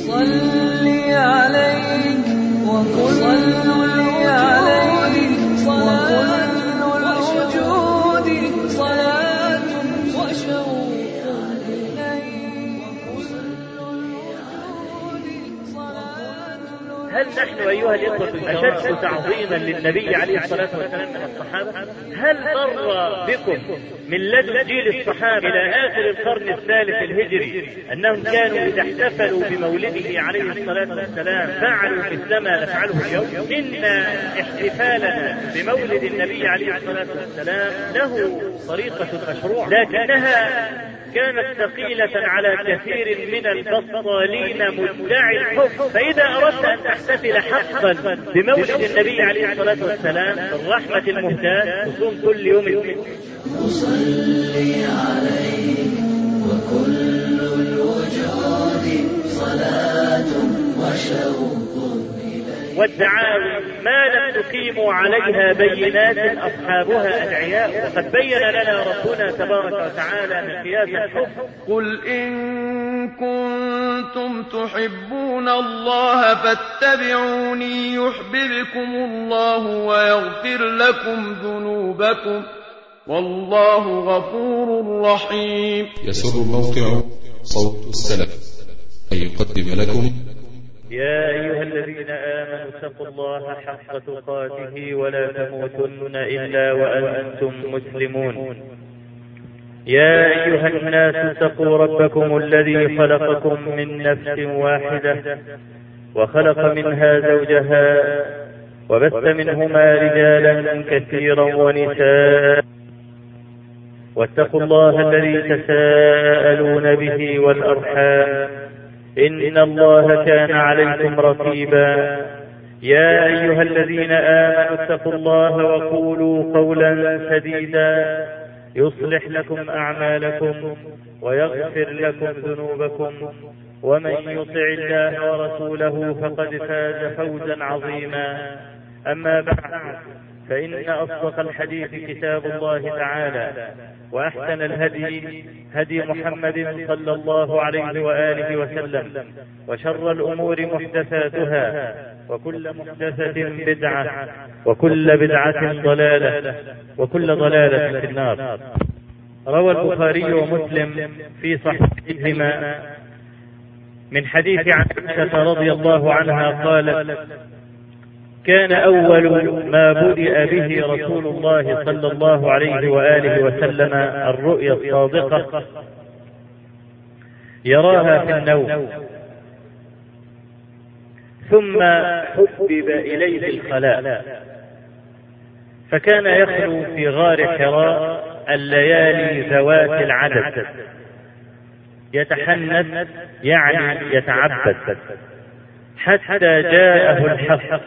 صلي عليه وكل عليه صلاة الوجود صلاة وشوق إليه هل نحن أيها الإخوة أشد تعظيما للنبي عليه الصلاة والسلام من الصحابة؟ هل مر بكم من لدن جيل الصحابة إلى آخر القرن الثالث الهجري أنهم كانوا إذا احتفلوا بمولده عليه الصلاة والسلام فعلوا مثلما نفعله اليوم؟ إن احتفالنا بمولد النبي عليه الصلاة والسلام له طريقة مشروع، لكنها كانت ثقيلة على كثير من البطالين مدعي الحب. فإذا أردت أن تحتفل حقا بمولد النبي عليه الصلاة والسلام الرحمة المهداة تصوم كل يوم الاثنين. نصلي عليه وكل الوجود صلاة وشوق إليه. والدعاوي ما لم تقيموا عليها بينات أصحابها أدعياء، وقد بين لنا ربنا تبارك وتعالى مقياس الحب. قل إن كنتم تحبون الله فاتبعوني يحببكم الله ويغفر لكم ذنوبكم والله غفور رحيم. يسر موقع صوت السلف أن يقدم لكم يا أيها الذين آمنوا اتقوا الله حق تقاته ولا تموتن إلا وأنتم مسلمون. يا أيها الناس اتقوا ربكم الذي خلقكم من نفس واحدة وخلق منها زوجها وبث منهما رجالا كثيرا ونساء، واتقوا الله الذي تساءلون به والأرحام إن الله كان عليكم رقيبا. يا أيها الذين آمنوا اتقوا الله وقولوا قولا سديدا يصلح لكم أعمالكم ويغفر لكم ذنوبكم، ومن يطع الله ورسوله فقد فاز فوزا عظيما. أما بعد، فإن أصدق الحديث كتاب الله تعالى، وأحسن الهدي هدي محمد صلى الله عليه وآله وسلم، وشر الأمور محدثاتها، وكل محدثة بدعة، وكل بدعة ضلالة، وكل ضلالة في النار. روى البخاري ومسلم في صحيحهما من حديث عائشة رضي الله عنها قالت: كان أول ما بدأ به رسول الله صلى الله عليه وآله وسلم الرؤيا الصادقة يراها في النوم، ثم حبب إليه الخلاء، فكان يخلو في غار حراء الليالي ذوات العدد يتحنث، يعني يتعبد، حتى جاءه الحق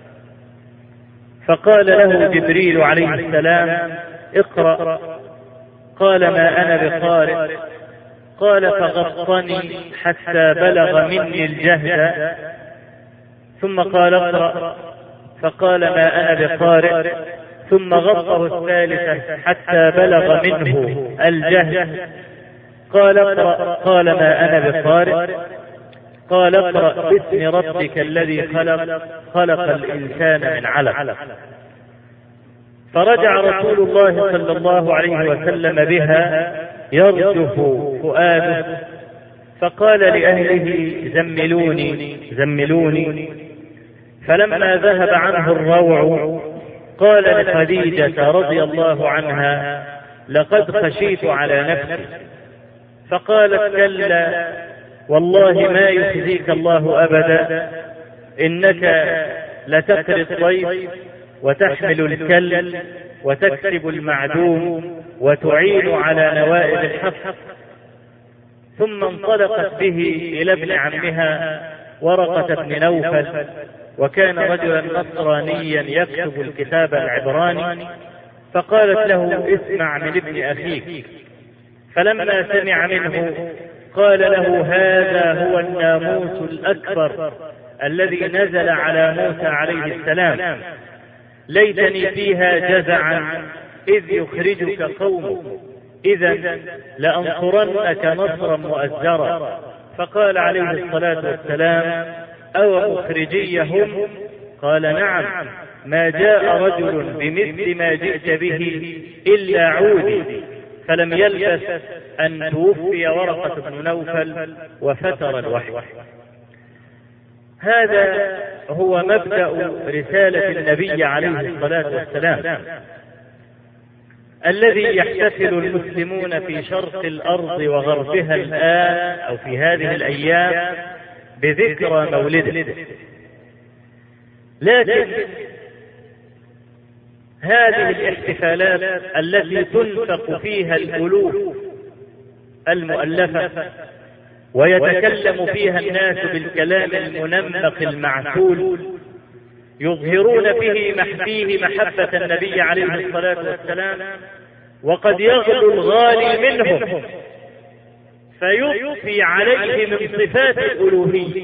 فقال له جبريل عليه السلام: اقرأ. قال: ما أنا بقارئ. قال: فغطني حتى بلغ مني الجهد، ثم قال: اقرأ. فقال: ما أنا بقارئ. ثم غطه الثالثة حتى بلغ منه الجهد. قال: اقرأ. قال: ما أنا بقارئ. قال: اقرأ باسم ربك الذي خلق الإنسان من علق. فرجع رسول الله صلى الله عليه وسلم بها يرجف فؤاده، فقال لأهله: زملوني زملوني. فلما ذهب عنه الروع قال لخديجة رضي الله عنها: لقد خشيت على نفسي. فقالت: كلا والله ما يخزيك الله أبدا، إنك لتقري الضيف وتحمل الكل وتكسب المعدوم وتعين على نوائب الحق. ثم انطلقت به إلى ابن عمها ورقة بن نوفل، وكان رجلا نصرانيا يكتب الكتاب العبراني، فقالت له: اسمع من ابن أخيك. فلما سمع منه قال له: هذا هو الناموس الأكبر الذي نزل على موسى عليه السلام، ليتني فيها جزعا إذ يخرجك قومك، إذا لأنصرنك نصرا مؤزرا. فقال عليه الصلاة والسلام: أو مخرجيهم؟ قال: نعم، ما جاء رجل بمثل ما جئت به إلا عودي. فلم يلبث أن توفي ورقة بن نوفل وفتر الوحي. هذا هو مبدأ رسالة النبي عليه الصلاة والسلام، الذي يحتفل المسلمون في شرق الأرض وغربها الآن أو في هذه الأيام بذكرى مولده. لكن هذه الاحتفالات التي تنفق فيها الألوف المؤلفة ويتكلم فيها الناس بالكلام المنمق المعسول، يظهرون فيه محبة النبي عليه الصلاة والسلام، وقد يغلو الغالي منهم فيضفي عليه من صفات الألوهية،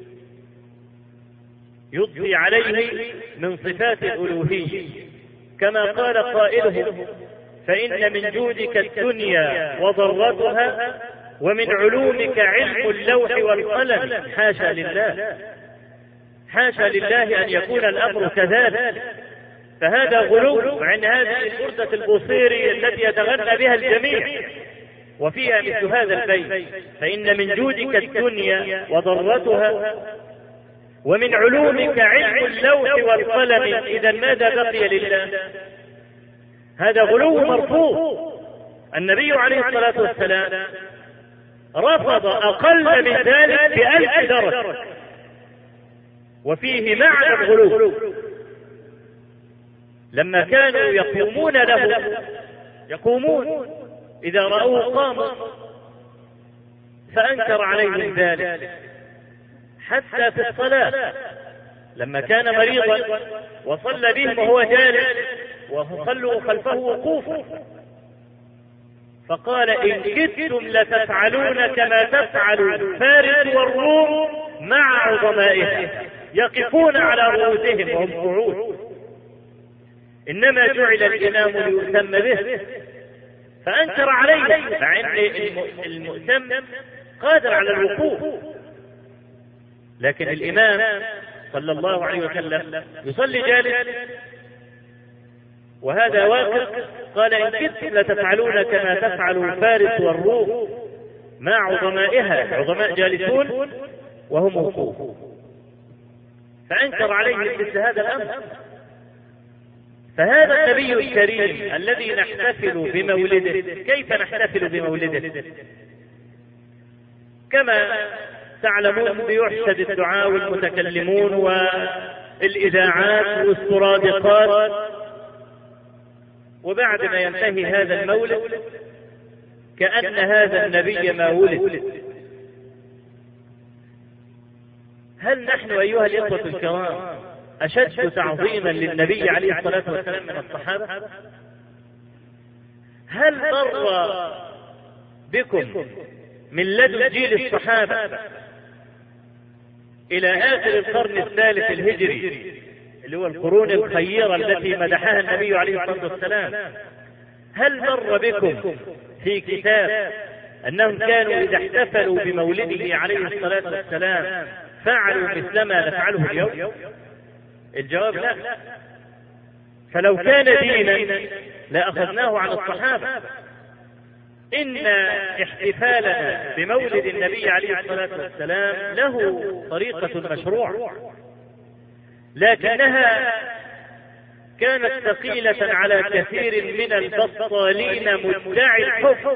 يضفي عليه من صفات الألوهية، كما قال قائلهم: فإن من جودك الدنيا وضرتها، ومن علومك علم اللوح والقلم. حاشا لله، حاشا لله أن يكون الأمر كذلك، فهذا غلو عن هذه البردة البوصيري التي يتغنى بها الجميع وفيها مثل هذا البيت: فإن من جودك الدنيا وضرتها، ومن علومك علم اللوح والقلم. إذا ماذا بقي لله؟ هذا غلو مرفوض. النبي عليه الصلاة والسلام رفض أقل من ذلك ب1000 درجة، وفيه معنى الغلو. لما كانوا يقومون له، يقومون إذا رأوه قاموا، فأنكر عليهم ذلك. حتى في الصلاة لما كان مريضا وصلى بهم وهو جالس وصلوا خلفه وقوفا، فقال: إن كدتم لتفعلون كما تفعل فارس والروم مع عظمائهم، يقفون على رؤوسهم وهم قعود، إنما جعل الإمام ليؤتم به. فأنكر عليه، مع أن المؤتم قادر على الوقوف، لكن الإمام صلى الله عليه وسلم يصلي جالس وهذا واقف. قال: إن كنتم لتفعلون كما تفعل فارس والروم مع عظمائها، عظماء جالسون وهم وقوف. فأنكر عليهم مثل هذا الأمر. فهذا النبي الكريم الذي نحتفل بمولده، كيف نحتفل بمولده؟ كما تعلمون بيحشد الدعاء والمتكلمون والإذاعات والسرادقات، وبعد ما ينتهي هذا المولد كأن هذا النبي ما ولد. هل نحن أيها الإخوة الكرام أشد تعظيما للنبي عليه الصلاة والسلام من الصحابة؟ هل مر بكم من لدن جيل الصحابة إلى آخر القرن الثالث الهجري، اللي هو القرون الخيرة التي مدحها النبي عليه الصلاة والسلام، هل مر بكم في كتاب أنهم كانوا إذا احتفلوا بمولده عليه الصلاة والسلام فعلوا مثلما نفعله اليوم؟ الجواب لا. فلو كان دينا لأخذناه عن الصحابة. إن احتفالنا بمولد النبي عليه الصلاة والسلام له طريقة مشروعة، لكنها كانت ثقيلة على كثير من البطالين مدعي الحب.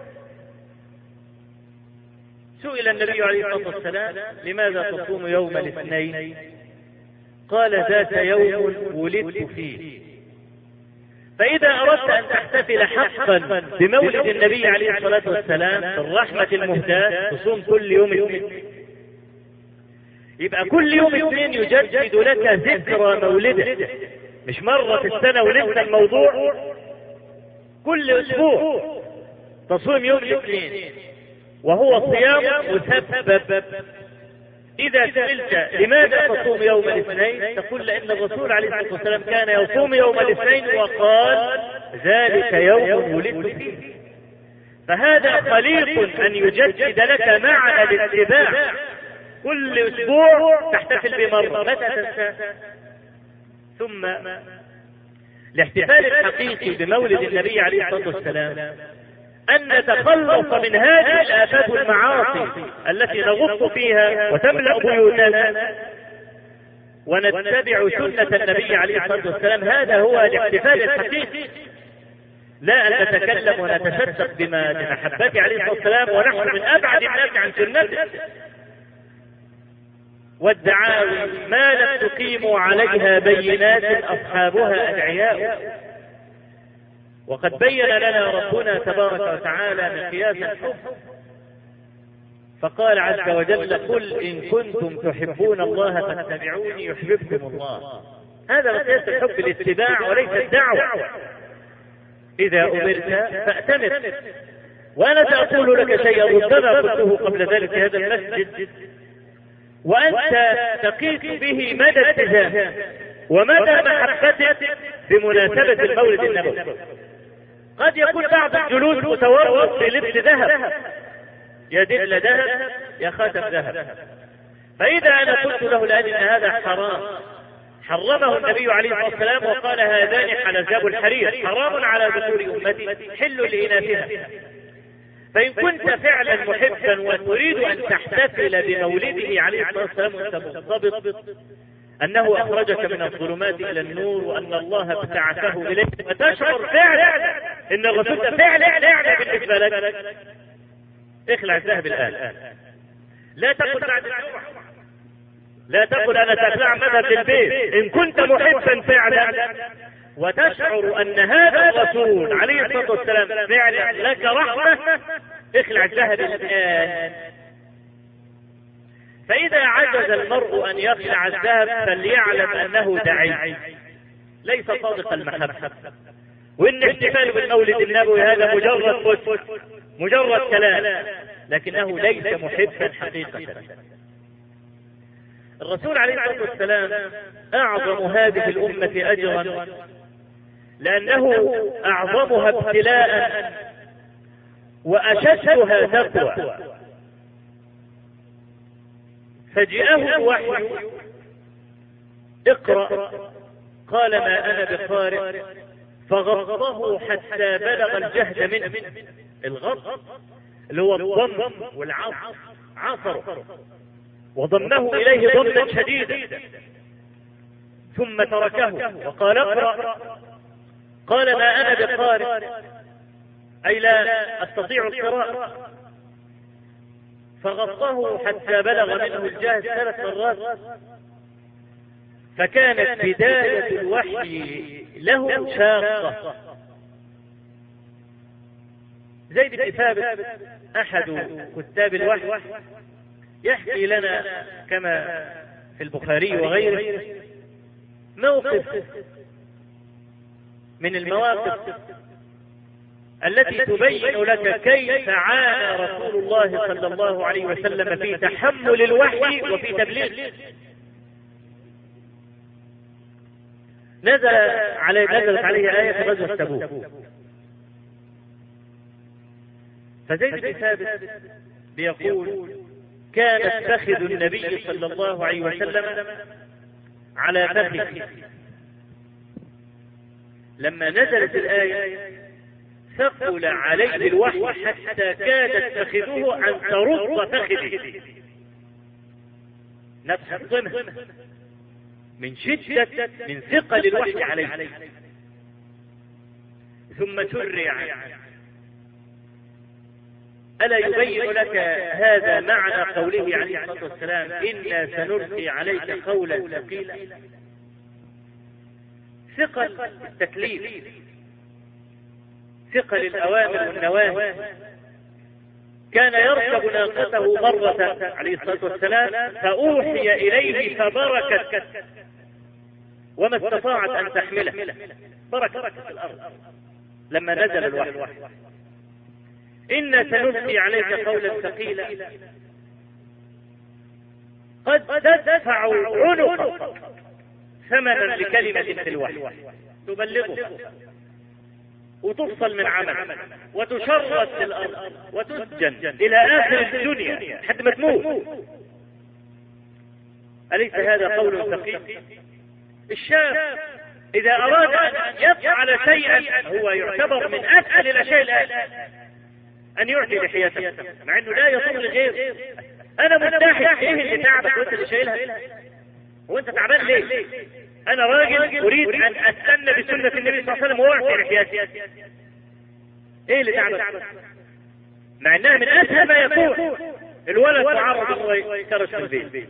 سئل النبي عليه الصلاة والسلام: لماذا تصوم يوم الاثنين؟ قال: ذات يوم ولدت فيه. فإذا أردت أن تحتفل حقا بمولد النبي عليه الصلاة والسلام بالرحمة المهداة تصوم كل يوم اثنين. يبقى كل يوم اثنين يجدد لك ذكرى مولده، مش مرة في السنة وننسى الموضوع. كل أسبوع تصوم يوم الاثنين، وهو صيام مسبب. إذا سئلت لماذا تصوم يوم الاثنين تقول: لأن الرسول عليه الصلاة والسلام كان يصوم يوم الاثنين وقال: ذلك يوم ولدت فيه. فهذا خليق أن يجدد لك معنى الاتباع. كل أسبوع تحتفل بمرة، متى تنسى؟ ثم الاحتفال الحقيقي بمولد النبي عليه الصلاة والسلام أن نتخلص من هذه الآفات والمعاصي التي نغط فيها وتملأ بيوتنا ونتبع سنة النبي عليه الصلاة والسلام. هذا هو الاحتفال الحقيقي، لا أن نتكلم ونتشدق بمحبته عليه الصلاة والسلام ونحن من أبعد الناس عن سنته، والدعاوي ما لم تقيموا عليها بينات أصحابها أدعياء. وقد بين لنا ربنا تبارك وتعالى مقياس الحب فقال عز وجل: قل إن كنتم تحبون الله فاتبعوني يحببكم الله. هذا مقياس الحب، الاتباع وليس الدعوة. إذا أمرت فأتمر. وأنا سأقول لك شيئا ربما قلته قبل ذلك في هذا المسجد وأنت تقيس به مدى اتجاهك ومدى محبتك بمناسبة المولد النبوي. قد يكون بعض الجلوس متورط في لبس ذهب، يا دبل ذهب يا خاتم ذهب، فإذا أنا قلت له لأن هذا حرام حرمه النبي عليه الصلاة والسلام وقال: هذان حلزاب الحرير حرام على ذكور أمتي حل لإناثها. فإن كنت فعلا محبا وتريد أن تحتفل بمولده عليه الصلاة والسلام وأنت مرتبط أنه أخرجك من الظلمات إلى النور وأن الله ابتعثه إليك وتشعر فعلا إن الرسول فعلا بالنسبة لك، اخلع الذهب الآن. لا تقل بعد الجمعة، لا تقل أنا سأخلع مذهب البيت. إن كنت محبا فعلا وتشعر أن هذا الرسول عليه الصلاة والسلام فعلا لك رحمة، اخلع الذهب الآن. فإذا عجز المرء أن يخلع الذهب فليعلم أنه دعي ليس صادق المحبة، وإن احتفال بالمولد النبوي هذا مجرد كلام، لكنه ليس محبا حقيقة. الرسول عليه الصلاة والسلام أعظم هذه الأمة أجرا لأنه أعظمها ابتلاء وأشدها تقوى. فجاءه الوحي: اقرأ. قال: ما أنا بقارئ. فغضه حتى بلغ الجهد منه. الغض اللي هو الضم والعصر، عصره وضمه إليه ضما شديدا ثم تركه وقال: اقرأ. قال: ما أنا بقارئ، أي لا أستطيع القراءة. فغضه حتى بلغ منه الجهد 3 مرات. فكانت بداية الوحي له شاقة. زيد بن ثابت أحد كتاب الوحي يحكي لنا كما في البخاري وغيره موقف من المواقف التي تبين لك كيف عانى رسول الله صلى الله عليه وسلم في تحمل الوحي وفي تبليغه. نزلت عليه آية في غزوة تبوك، فزيد بن ثابت بيقول: كانت فخذ النبي صلى الله عليه وسلم على فخذ. لما نزلت الآية ثقل عليه الوحي حتى كادت فخذه أن ترد فخذه، نفس الضمه من شدة من ثقل الوحي عليه. ثم سرع. ألا يبين لك هذا معنى قوله عليه الصلاة والسلام: إنا سنلقي عليك قولا ثقيلا؟ ثقل التكليف، ثقل الأوامر والنواهي. كان يركب ناقته مرة عليه الصلاة والسلام فأوحي إليه فبركت وما استطاعت أن تحمله، بركت في الأرض لما نزل الوحي. إنا سنلقي عليك قولا ثقيلا قد تدفع عنقك ثمنا لكلمة في الوحي تبلغه. وتفصل من عمل وتشرد في الأرض وتسجن إلى آخر الدنيا حتى ما تموت. أليس هذا قول ثقيل؟ الشاب إذا أراد أن يفعل شيئا هو يعتبر من أسهل الأشياء أن يعطي لحيته، مع أنه لا يصل لغير. أنا متاحد، إيه اللي تعبك وأنت اللي شايلها؟ وأنت تعبان ليه؟ أنا راجل أريد أن أستنى بسنة النبي صلى الله عليه وسلم وأعطي لحياتي. إيه اللي تعبك؟ مع أنها من أسهل ما يكون. الولد معرض أنه يكرش في البيت،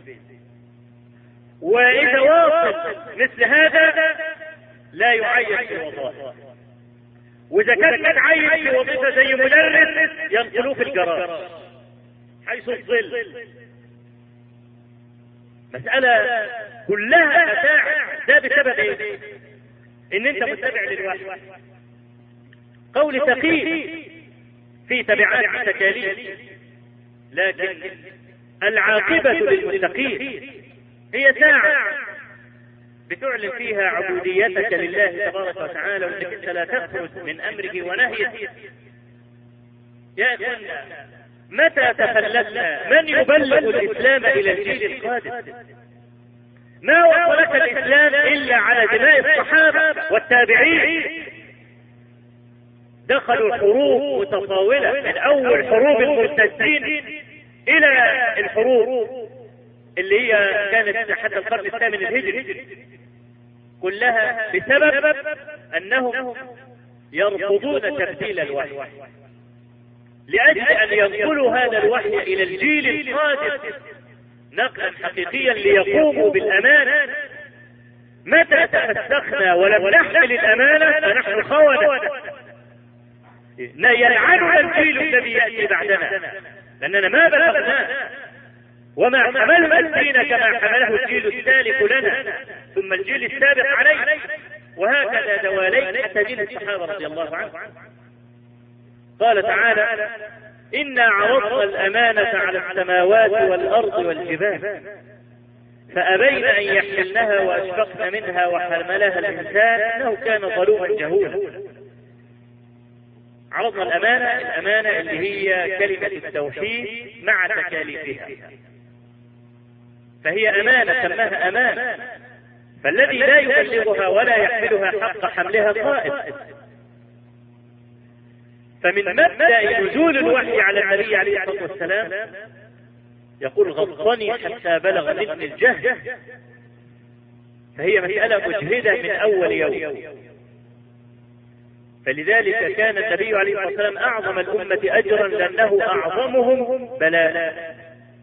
وإذا واصل مثل هذا لا يعين في وظائف، وإذا كان متعين في وظيفة زي مدرس ينقلوه في الجراج حيث الظل. مسألة كلها متاع. ده بسبب ايه؟ ان انت متبع للوحي. قول ثقيل في تبعات التكاليف، لكن العاقبة للمتقين هي ساعة بتعلن فيها عبوديتك لله تبارك وتعالى، وانك انت لا تخرج من امره ونهيه. يا اخوانا، متى تخلفنا؟ من يبلغ الاسلام الى الجيل القادم؟ ما وصلك الاسلام الا على دماء الصحابه والتابعين. دخلوا الحروب متطاوله من اول حروب المرتدين الى الحروب اللي هي كانت حتى القرن الثامن الهجري، كلها بسبب انهم يرفضون تبديل الوحي، لأجل أن ينقلوا هذا الوحي إلى الجيل القادم نقلا حقيقيا ليقوموا بالأمانة. متى تفسخنا ولم نحمل الأمانة فنحن خونة، يلعننا الجيل الذي يأتي بعدنا لأننا ما بلغناه وما حملنا الدين كما حمله الجيل السالف لنا ثم الجيل السابق عليه، وهكذا دواليك حتى جيل الصحابة رضي الله عنهم. قال تعالى: إنا عرضنا الأمانة على السماوات والأرض والجبال فأبين أن يحملنها وأشفقن منها وحملها الإنسان إنه كان ظلوما جهولا. عرضنا الأمانة اللي هي كلمة التوحيد مع تكاليفها، فهي أمانة سماها أمانة، فالذي لا يبلغها ولا يحملها حق حملها قائد. فمن مبدأ نزول الوحي على النبي عليه الصلاة والسلام يقول: غضني حتى بلغ مني الجهد. فهي مسألة مجهدة من أول يوم، فلذلك كان النبي عليه الصلاة والسلام أعظم الأمة أجرا لأنه أعظمهم بلاء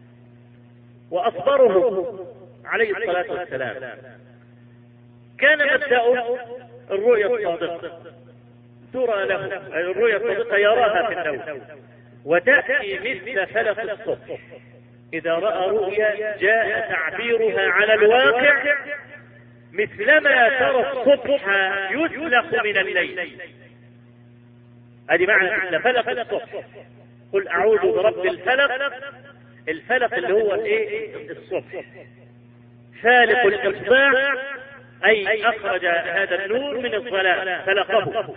وأصبرهم عليه الصلاة والسلام. كان مبدأه الرؤيا الصادقة، ترى له الرؤيا الصادقة يراها في النوم، وتأتي مثل فلق الصبح. إذا رأى رؤيا جاء تعبيرها على الواقع مثلما ترى الصبح يسلخ من الليل. هذه معنى مثل فلق الصبح. قل أعوذ برب الفلق. الفلق اللي هو الصبح، فالق الإصباح أي أخرج هذا النور من الظلام فلقه.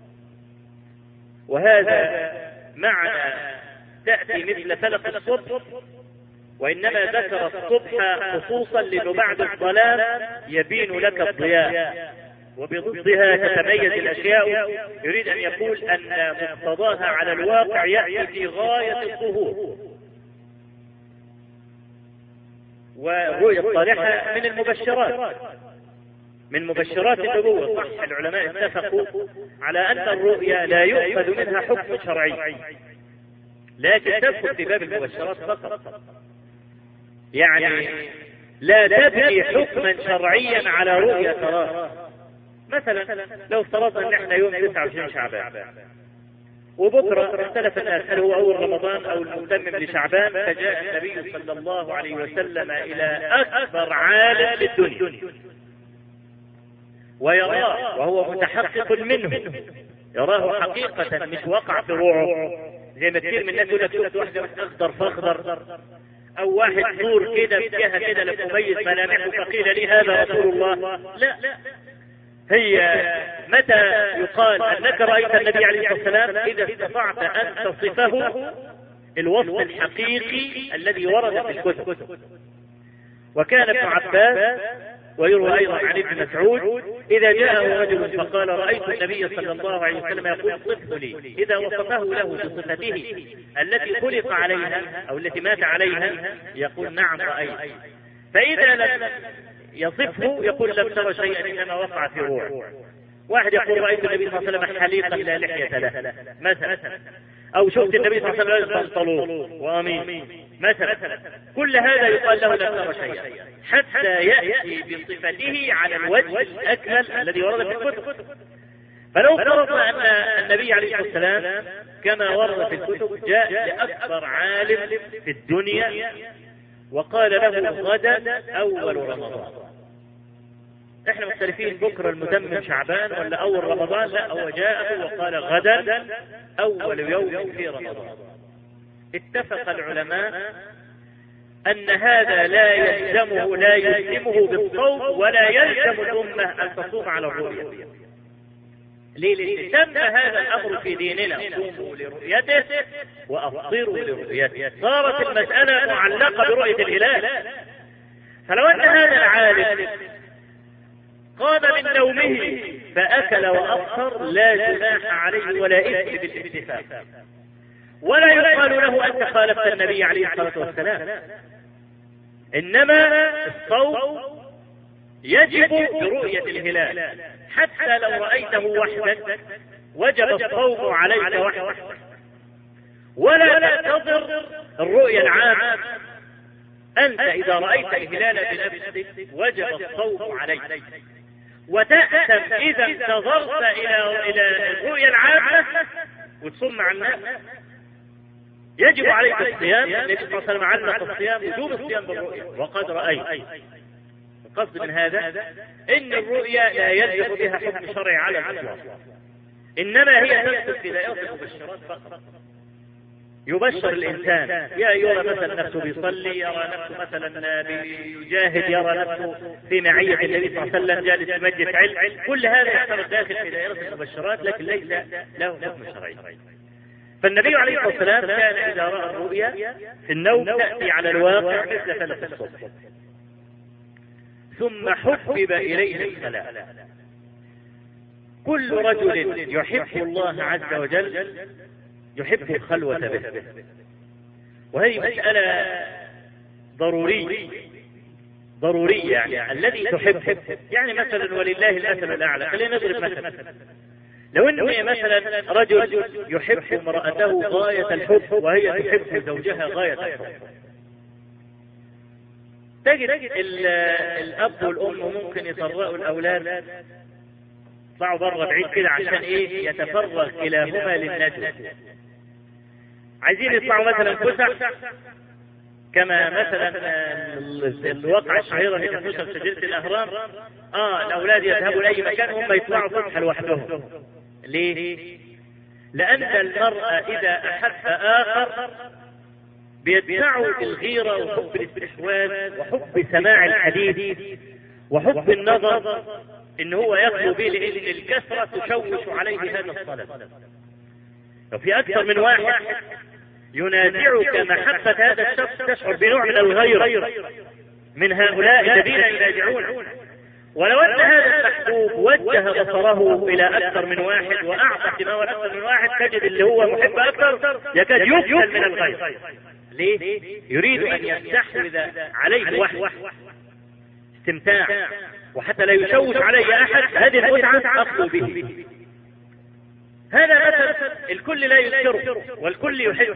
وهذا معنى تأتي مثل فلق الصبح، وإنما ذكر الصبح خصوصا لأنه بعد الظلام يبين لك الضياء، وبضدها تتميز الأشياء. يريد أن يقول أن مقتضاها على الواقع يأتي في غاية الظهور. والرؤيا الصالحة من المبشرات، من مبشرات النبوة. صح، العلماء اتفقوا على أن الرؤيا لا يؤخذ منها حكم شرعي، لكن تدخل في باب المبشرات فقط. يعني لا تبني حكما شرعيا على رؤيا تراها. مثلا لو افترضنا ان احنا يوم 29 شعبان وبكره اختلف الناس هل هو اول رمضان او المتمم لشعبان، فجاء النبي صلى الله عليه وسلم الى اكبر عالم للدنيا ويراه وهو متحقق منه، يراه حقيقة مش وقع في روعه زي ما كثير من الناس يقول لك شفت واحدة اخضر فاخضر، او واحد نور كده بجهة كده لم يميز ملامحه فقيل لي هذا رسول الله. لا، هي متى يقال أنك رأيت النبي عليه الصلاة والسلام؟ إذا استطعت أن تصفه الوصف الحقيقي الذي ورد في الكتب. وكان ابن عباس ويروى أيضا عن ابن مسعود إذا جاءه رجل فقال رأيت النبي صلى الله عليه وسلم يقول صفه لي، إذا وصفه له بصفته التي خلق عليها أو التي مات عليها يقول نعم رأيت. فإذا لم يصفه يقول لم ترى شيئا إنما وقع في روح. واحد يقول رأيت النبي صلى الله عليه وسلم حليقا لا لحية له مثلا، أو شفت النبي صلى الله عليه وسلم بنطلون وأمين مثلا، كل هذا يقال له لم ترى شيئا حتى يأتي بصفته على الوجه الأكمل الذي ورد في الكتب. فلو فرضنا أن النبي عليه الصلاة والسلام كما ورد في الكتب جاء لأكبر عالم في الدنيا وقال له غدا أول رمضان، احنا مختلفين بكرة المتمم شعبان ولا أول رمضان، لا هو جاءه وقال غدا أول يوم في رمضان. اتفق العلماء أن هذا لا يلزمه بالصوم ولا يلزم الأمة أن تصوم على الرؤية. ليه؟ تم هذا الأمر في ديننا، صوموا لرؤيته وأفطروا لرؤيته، صارت المسألة معلقة برؤية الهلال. فلو أن هذا العالم قام من نومه فأكل وأفطر لا جناح عليه ولا إثم بالاتفاق، ولا يقال له أنت خالفت النبي عليه الصلاة والسلام. إنما الصوم يجب برؤية الهلال، حتى لو رأيته وحدك وجب الصوم عليك وحدك، ولا تنتظر الرؤية العامة. أنت إذا رأيت الهلال بنفسك وجب الصوم عليك، وتأثم إذا انتظرت إلى الرؤية العامة وتصوم مع الناس. يجب عليك الصيام، النبي صلى الله عليه وسلم علق الصيام وجوب الصيام بالرؤية وقد رأيت. القصد من هذا إن الرؤيا لا يلزم بها حكم شرعي على الإطلاق، إنما هي تدخل في دائرة المبشرات فقط. يبشر الإنسان يرى مثلا نفسه بيصلي، يرى نفسه مثلا بيجاهد، يرى نفسه في معية النبي صلى الله عليه وسلم جالس في مجلس علم، كل هذا يعتبر داخل في دائرة المبشرات لكن ليس له حكم شرعي. فالنبي عليه الصلاة والسلام كان إذا رأى الرؤيا في النوم تأتي على الواقع مثل فلق الصبح، ثم حبب إليه الصلاة. كل رجل يحب الله عز وجل يحب الخلوة به، وهذه مسألة ضرورية يعني الذي تحب. يعني مثلا ولله المثل الأعلى، خلينا نضرب مثلا، لو أن مثلا رجل يحب امرأته غاية الحب وهي تحب زوجها غاية الحب، تجد الأب والأم ممكن يطرقوا الأولاد يطلعوا بره بعيد كده عشان إيه؟ يتفرغ كلاهما للنجوى. عايزين يطلعوا مثلا فسح، كما مثلا الواقعة الشهيرة اللي تنشر في جزيرة الأهرام، الأولاد يذهبوا لأي مكان هم يطلعوا فسحة لوحدهم. ليه؟ لأن المرأة إذا أحب آخر بيدفعوا الغيرة وحب الاستحواذ وحب سماع الحديث وحب النظر، إن هو يخلو به، لأن الكثرة تشوش عليه هذا الصلاة. لو في أكثر من واحد ينازعك محبة هذا الشخص تشعر بنوع من الغيرة من هؤلاء الذين ينازعون. ولو أن هذا المحبوب وجه بصره إلى أكثر من واحد وأعطى اهتمامه لأكثر من واحد، تجد اللي هو محب أكثر يكاد يقتل من الغير. ليه؟ يريد أن يستحوذ عليه وحده استمتاع، وحتى لا يشوش عليه أحد هذه المتعة أخذ به. هذا مثل الكل لا يذكره والكل يحب.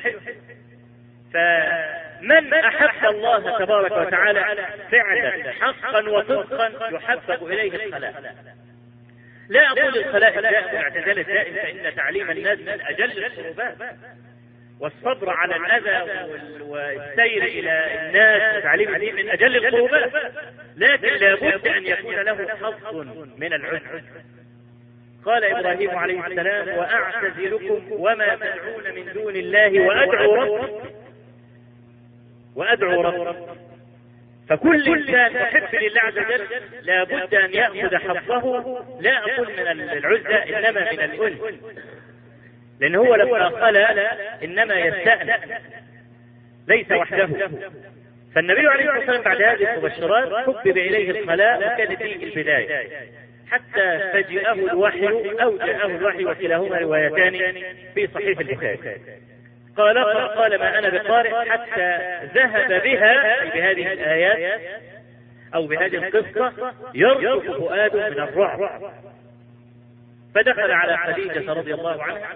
فمن أحب الله تبارك وتعالى فعلا حقا وصدقا يحبب إليه الخلاء. لا أقول الخلاء الدائم والاعتزال الدائم، فإن تعليم الناس من أجل القربات، والصبر على الأذى والسير إلى الناس وتعليم الدين من أجل القربات، لكن لابد أن يكون له حظ من العذر. قال إبراهيم عليه السلام وأعتزلكم وما تدعون من دون الله وأدعو ربي. فكل إنسان محب لله عز وجل لا بد أن يأخذ حظه، لا أقول من العزة إنما من الأنس، لأن هو لما خلى إنما يستأنس ليس وحده. فالنبي عليه الصلاة والسلام بعد هذه المبشرات حبب إليه الخلاء، وكانت دي البداية حتى فجأه الوحي أو جاءه الوحي، وكلاهما روايتان في صحيح البخاري. قال ما أنا بقارئ حتى ذهب بها، أي بهذه الآيات أو بهذه القصة، يرجف فؤاده من الرعب، فدخل على خديجة رضي الله عنها،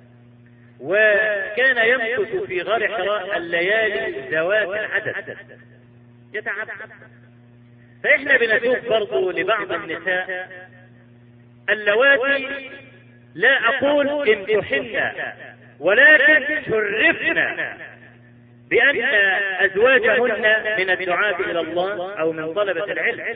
وكان يمكث في غار حراء الليالي ذوات العدد يتعبد. فإحنا بنشوف برضو لبعض النساء اللواتي لا أقول امتحن، ولكن شرفنا بأن أزواجهن من الدعاء إلى الله أو من طلبة العلم.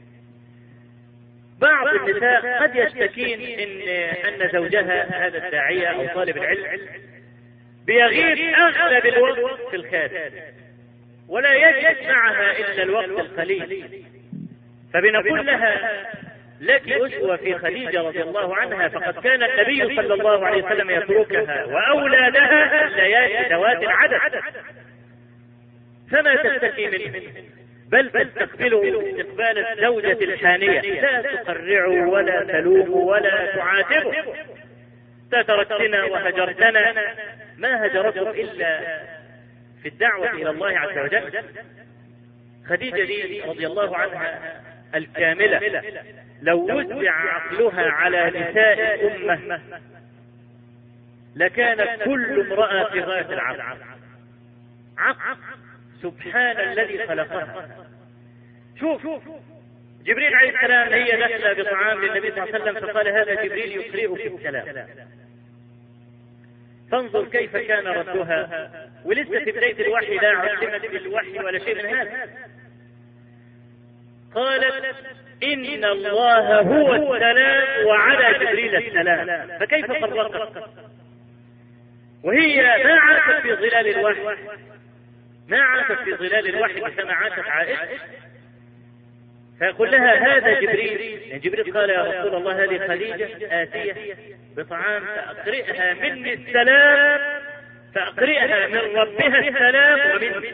بعض النساء قد يشتكين أن زوجها هذا الداعية أو طالب العلم بيغيب أغلب الوقت في الخارج، ولا يجد معها إلا الوقت القليل. فبنقول لها لك أسوة في خديجة رضي الله عنها، فقد كان النبي صلى الله عليه وسلم يتركها وأولادها الليالي ذوات العدد، فما تشتكي منه، بل تستقبله استقبال الزوجة الحانية، لا تقرع ولا تلوم ولا تعاتبه. تركتنا وهجرتنا، ما هجرته إلا في الدعوة إلى الله عز وجل. خديجة دي رضي الله عنها الكاملة لو وزع عقلها على نساء الأمة لكانت كل امرأة في غاية العقل. سبحان الذي خلقها. شوف جبريل عليه السلام هي دخل بطعام للنبي صلى الله عليه وسلم، فقال هذا جبريل يقرئك السلام. فانظر كيف كان ردها، ولسه في بداية الوحي لا علمت بالوحي ولا شيء من هذا. قالت إن الله هو السلام وعلى جبريل السلام، فكيف فرقت؟ وهي ما عاشت في ظلال الوحي، ما عاشت في ظلال الوحي كما عاشت عائشة. فيقول لها هذا جبريل، يعني جبريل قال يا رسول الله هذه خديجة آتية بطعام فأقرئها مني السلام، فأقرئها من ربها السلام ومني.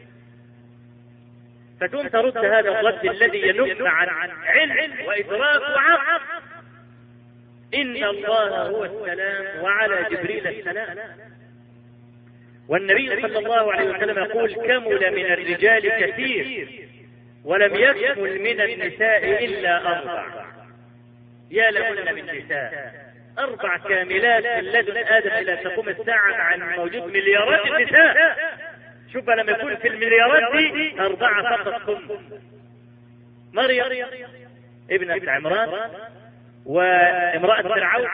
فتقوم ترد هذا الرد الذي ينم عن علم وإدراك وعقل. إن الله هو السلام وعلى جبريل السلام. والنبي صلى الله عليه وسلم يقول كمل من الرجال كثير ولم يكمل من النساء إلا 4. يا لهن من نساء، 4 كاملات من لدن آدم إلى تقوم الساعة عن موجود مليارات النساء. شوف لما يكون في المليارات دي 4 فقط هم: مريم ابنة عمران، وامرأة فرعون،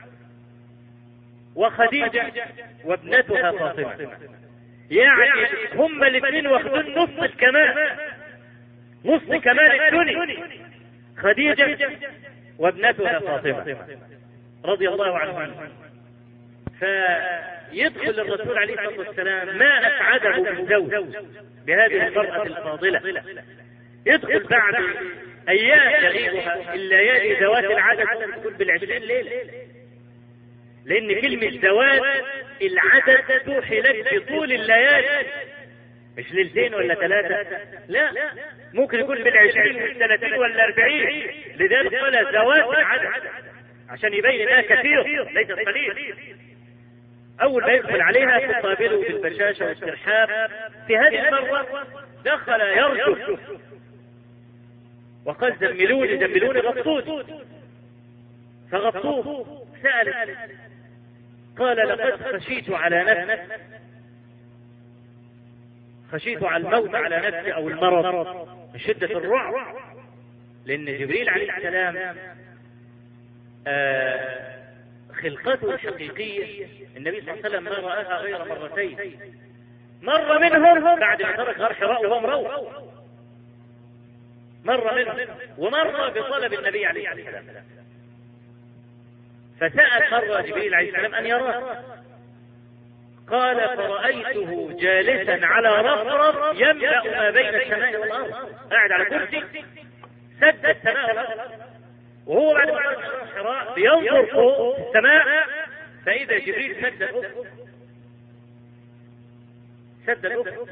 وخديجة وابنتها فاطمة. يعني هم الاثنين واخدين نص الكمال، نص كمال الدنيا، خديجة وابنتها فاطمة رضي الله عنها. فيدخل الرسول عليه الصلاة والسلام ما أسعده من زوج بهذه المرأة الفاضلة، يدخل بعد أيام يغيبها الليالي ذوات العدد، تقول بال20 ليلة، لأن كلمة ذوات العدد توحي لك بطول الليالي، مش ليلتين ولا 3، لا، ممكن يكون بال20 وال30 وال40. لذلك قال ذوات العدد عشان يبين انها كثير ليس قليل. اول ما يدخل عليها تقابله بالبشاشة والترحاب. في هذه المرة دخل يرجف وقال زملوني غطوني، فغطوه. سألت قال لقد خشيت على نفسي، خشيت على الموت على نفسي أو المرض من شدة الرعب، لأن جبريل عليه السلام خلقته الحقيقية النبي صلى الله عليه وسلم ما رآها غير مرتين. مرة منهم بعد ما ترك غار حراء وهو مروح، مرة منهم، ومرة بطلب النبي عليه السلام. فسأل مرة جبريل عليه السلام أن يراه، قال فرأيته جالسا على رفرف يملأ ما بين السماء والأرض، قاعد على كرسي سد السماء والأرض، وهو بعد ما حراء بينظر فوق السماء فإذا جبريل سد الأفق، سد الأفق،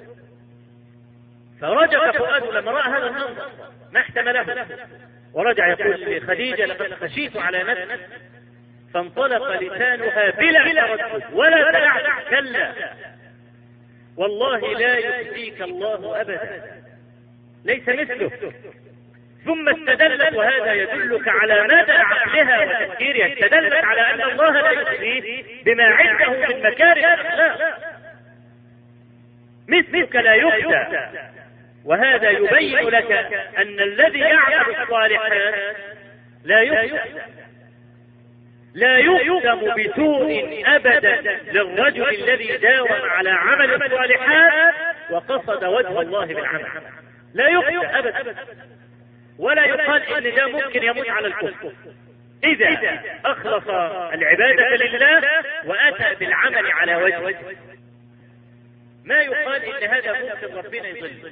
فرجع فؤاده لما رأى هذا المنظر ما احتمله، ورجع يقول لخديجة لقد خشيت على نفسي، فانطلق لسانها بلا تردد ولا تلعثم، كلا والله لا يخزيك الله أبدا ليس مثله. ثم استدلت، وهذا يدلك على مدى عقلها وتفكيرها، استدلت على أن الله لا يخزيه بما عنده من مكارم الأخلاق، مثلك لا يخزى. وهذا يبين لك أن الذي يعمل الصالحات لا يخزى، لا يختم بسوء أبدا للرجل الذي داوم على عمل الصالحات وقصد وجه الله بالعمل، لا يخزى أبدا، ولا يقال إن ده ممكن يموت على الكفر إذا أخلص العبادة لله وأتى بالعمل على وجهه، ما يقال إن هذا ممكن ربنا يضل،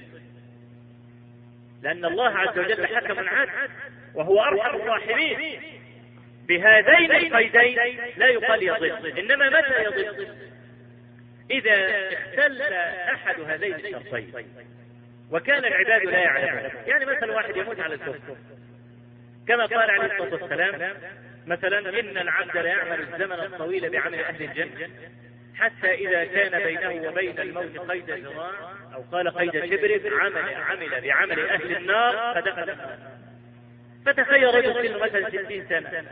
لأن الله عز وجل حكم عادل وهو أرحم الراحمين، بهذين القيدين لا يقال يضل، إنما متى يضل؟ إذا اختل أحد هذين الشرطين وكان العباد لا يعلمون، يعني مثلا واحد يموت على الكفر كما قال عليه الصلاة والسلام مثلا إن العبد لا يعمل الزمن الطويل بعمل أهل الجنة حتى إذا كان بينه وبين الموت قيد ذراع أو قال قيد شبر عمل بعمل أهل النار فدخل النار. فتخيل رجل سنه مثلا 60 سنة،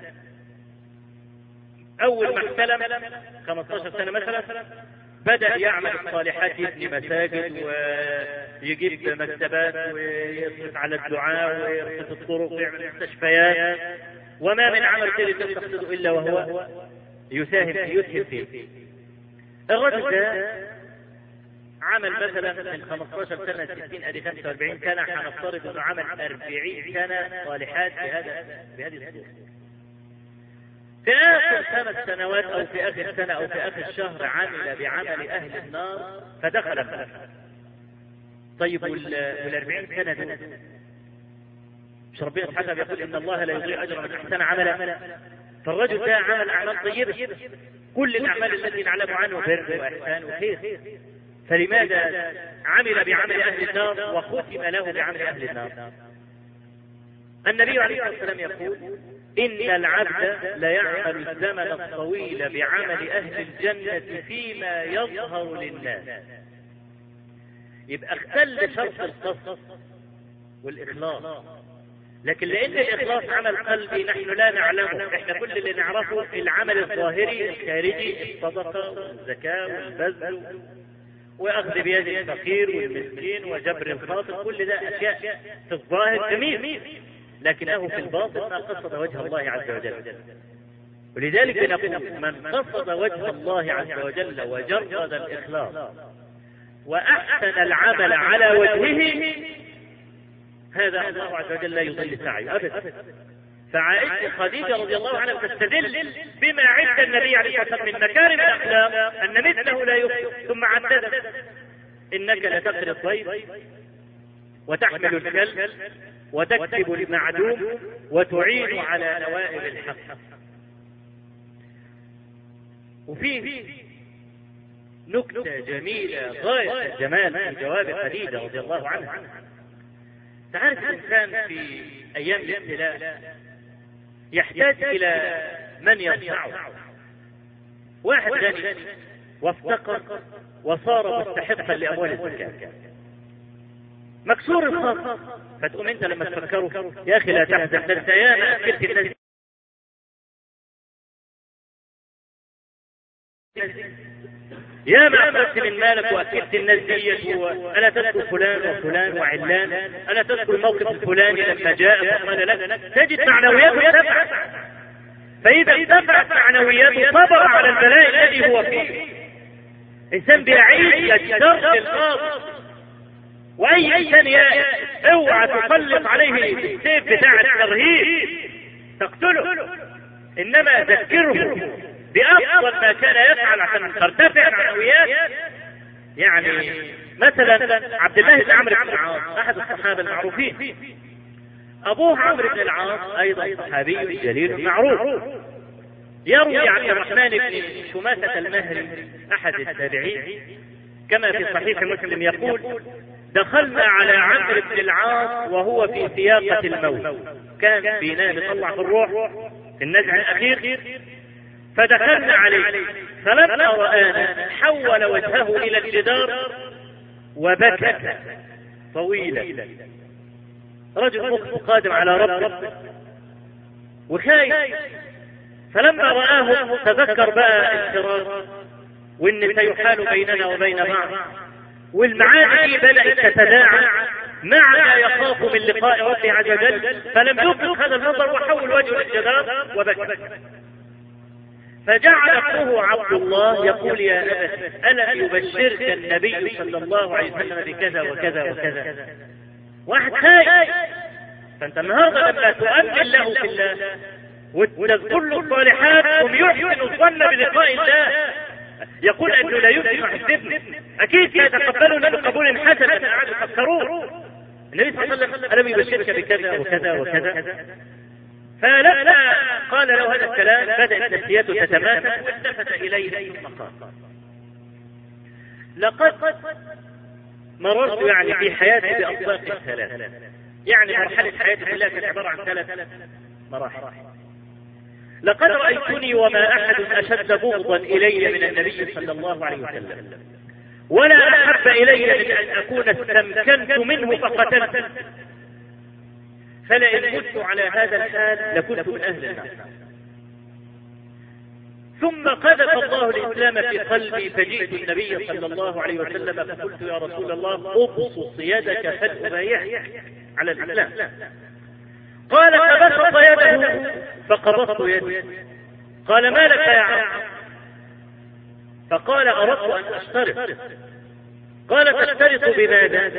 أول ما احتلم 15 سنة مثلا بدأ يعمل الصالحات، يبني مساجد ويجيب مكتبات ويصرف على الدعاء ويرصف الطرق ويعمل مستشفيات، وما من عمل خير تقصده إلا وهو يسهم فيه. الرجل ده عمل مثلا من 15 سنة 60 أدي 45 سنة، هنفترض انه عمل 40 سنة صالحات بهذه الصورة. في آخر 5 سنوات أو في آخر سنة أو في آخر شهر عمل بعمل أهل النار فدخل النار. طيب وال40 سنة دول مش ربنا سبحانه يقول إن الله لا يضيع أجر من أحسن عملا؟ فالرجل ده عمل أعمال طيبة، كل الأعمال التي نعلم عنه بر وإحسان وخير، فلماذا عمل بعمل أهل النار وختم له بعمل أهل النار؟ النبي عليه الصلاة والسلام يقول إن العبد لا يعمل الزمن الطويل بعمل أهل الجنة فيما يظهر للناس. يبقى اختل شرط القصد والإخلاص، لكن لأن الإخلاص عمل قلبي نحن لا نعلمه، احنا كل اللي نعرفه العمل الظاهري الخارجي، الصدقة والزكاة والبذل وأخذ بيد الفقير والمسكين وجبر الخاطر، كل ده أشياء في الظاهر جميل، لكنه في الباطن ما قصد وجه الله عز وجل. ولذلك نقول من قصد وجه الله عز وجل وجرد الإخلاص وأحسن العمل على وجهه هذا الله عز وجل لا يضل سعيه أبدا. فعائشة خديجة رضي الله عنها تستدل بما عند النبي عليه الصلاة والسلام من مكارم الأخلاق أن مثله لا يخطئ، ثم عدد إنك لتقري الضيف وتحمل الكلب وتكتب المعدوم وتعين على نوائب الحق. وفيه نكتة جميلة غاية الجمال في جواب خديجة رضي الله عنها. تعرف الإنسان في أيام الابتلاء يحتاج إلى من يرفعه، واحد غني وافتقر وصار مستحقا لأموال الزكاة مكسور الخاطر، فتقوم انت لما تفكره يا اخي لا تحزن، ده انت يا ما اكلت الناس، يا ما اخذت من مالك واكلت الناس ديت، الا تذكر فلان وفلان وعلان، الا تذكر الموقف الفلاني لما جاء فقال لك، تجد معنوياته ارتفعت، فاذا ارتفعت معنوياته صبر على البلاء الذي هو فيه. انسان بيعيش يجتر الارض، واي انسان اوعى تسلط عليه السيف بتاع الترهيب تقتله، انما ذكره بأفضل ما كان يفعل عشان ترتفع معنويات. يعني مثلا عبد الله بن عمرو بن العاص أحد الصحابة المعروفين، أبوه عمرو بن العاص أيضا صحابي جليل معروف. يروي عبد الرحمن بن شماسة المهري أحد التابعين كما في صحيح مسلم يقول: دخلنا على عمرو بن العاص وهو في سياقة الموت، كان في نام يطلع في الروح في النزع الأخير، فدخلنا عليه فلما رآنا حول وجهه إلى الجدار وبكى طويلا، رجل مخطئ قادم على ربه وخايف. فلما رآه تذكر بقى الفراق وإن سيحال بيننا وبين بعض، والمعاني بدأت تتداعى مع ما يخاف من لقاء ربه عز وجل، فلم يطلق هذا النظر وحول وجهه للجدار وبكى. فجعل أخوه عبد الله يقول: يا أبت ألا يبشرك النبي صلى الله عليه وسلم بكذا وكذا وكذا؟ واحد خايف. فأنت النهارده لما تؤمن له في الله وتذكر له الصالحات هم يحسن الظن بلقاء الله، يقول أنه لا يمكن يحسبني، أكيد سيتقبلون بقبول حسنا. قعدوا يفكرون النبي صلى الله عليه وسلم ألم يبشرك بكذا وكذا وكذا؟ فلما قال له هذا الكلام بدأت نفسيته تتماسك والتفت إليه ثم قال: لقد مررت يعني في حياتي بأطباق ثلاث. يعني مرحلة حياتي كلها كانت عبارة عن 3 مراحل. لقد رأيتني وما أحد أشد بغضا إلي من النبي صلى الله عليه وسلم، ولا أحب إلي من أن أكون استمكنت منه فقتلت، فلئن مت على هذا الحال لكنت من أهل النار. ثم قذف الله الإسلام في قلبي فجئت النبي صلى الله عليه وسلم فقلت: يا رسول الله أبسط يدك فأبايعك على الإسلام. قال: فبسط يده فقبضت يده. قال: ما لك يا عم؟ فقال: أردت أن أشترط. قال: تشترط بماذا؟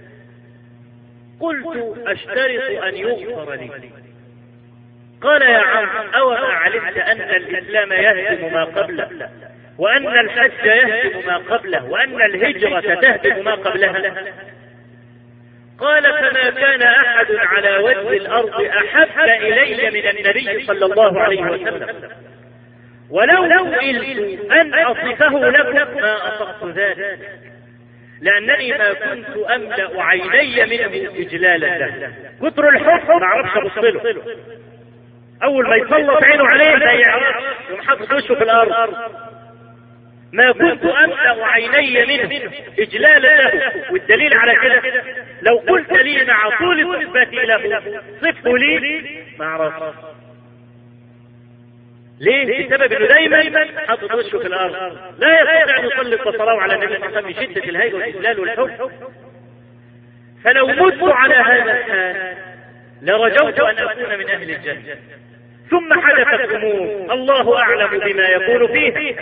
قلت: أشترط أن يغفر لي. قال: يا عم أوما علمت أن الإسلام يهدم ما قبله، وأن الحج يهدم ما قبله، وأن الهجرة تهدم ما قبلها؟ قال: فما كان أحد على وجه الأرض أحب إلي من النبي صلى الله عليه وسلم، ولو سئلت أن أصفه لكم ما أصفت ذلك، لأنني ما كنت أملأ عيني منه إجلالا له. كتر الحب ما أعرفش أبصله، أول ما يسلط عينه عليه لا يعرف يوم حاطط وشه في الأرض. ما كنت أملأ عيني منه إجلالا له. والدليل على كده لو قلت لي مع طول صفاتي له صفه لي ما أعرف. ليه؟ بسبب انه دايما حاطط وشه في الارض، لا يستطيع ان يسلط بصره على النبي صلى الله عليه وسلم من شده الهيبه والاجلال والحب. فلو مت على هذا الحال لرجوت ان اكون من اهل الجنه. ثم حدثت امور الله اعلم بما يكون فيه،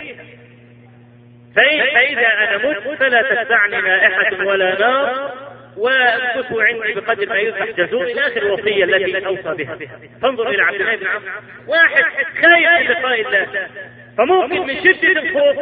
فاذا انا مت فلا تتبعني نائحه ولا نار، وامكثوا عندي بقدر ما يذبح جزور، الى اخر الوصيه التي اوصى بها. فانظر الى عبد الله بن عمرو، واحد خايف من لقاء الله، فممكن من شده الخوف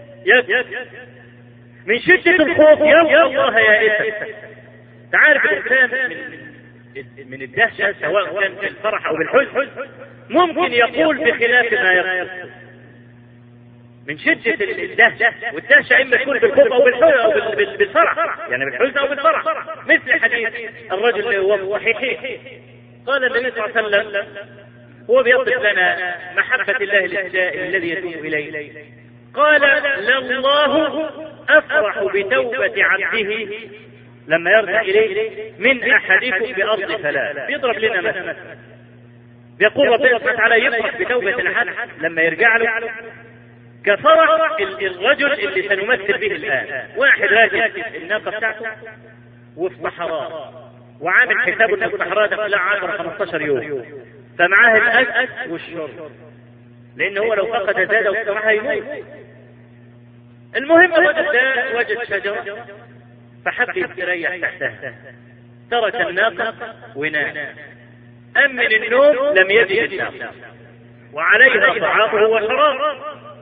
من شده الخوف يلقى الله يائسا. تعرف الانسان من الدهشه سواء كان في الفرح او بالحزن ممكن يقول بخلاف ما يقول من شدة الدهشة، والدهشة إما تكون بالخوف أو بالفرح، يعني بالحزن أو بالفرح، مثل حديث الرجل اللي هو صحيح. قال النبي صلى الله عليه وسلم هو بيصف لنا محبة الله للسائل الذي يتوب إليه، قال: لله أفرح بتوبة عبده لما يرجع إليه من أحدكم بأرض ثلاث. بيضرب لنا مثلا، بيقول ربنا سبحانه وتعالى يفرح بتوبة العبد لما يرجع له كفرح الرجل اللي سنمثل به الآن. واحد راكب الناقة بتاعته وفي صحراء وعامل حسابه ان الصحراء ده كلها 10-15 يوم، فمعاه الأكل والشرب، لأن هو لو فقد زاد وسمعها يموت. المهم وجد شجرة فحب يستريح تحتها، ترك الناقة ونام. أم من النوم لم يجد الناقة وعليها طعامه وشرابه،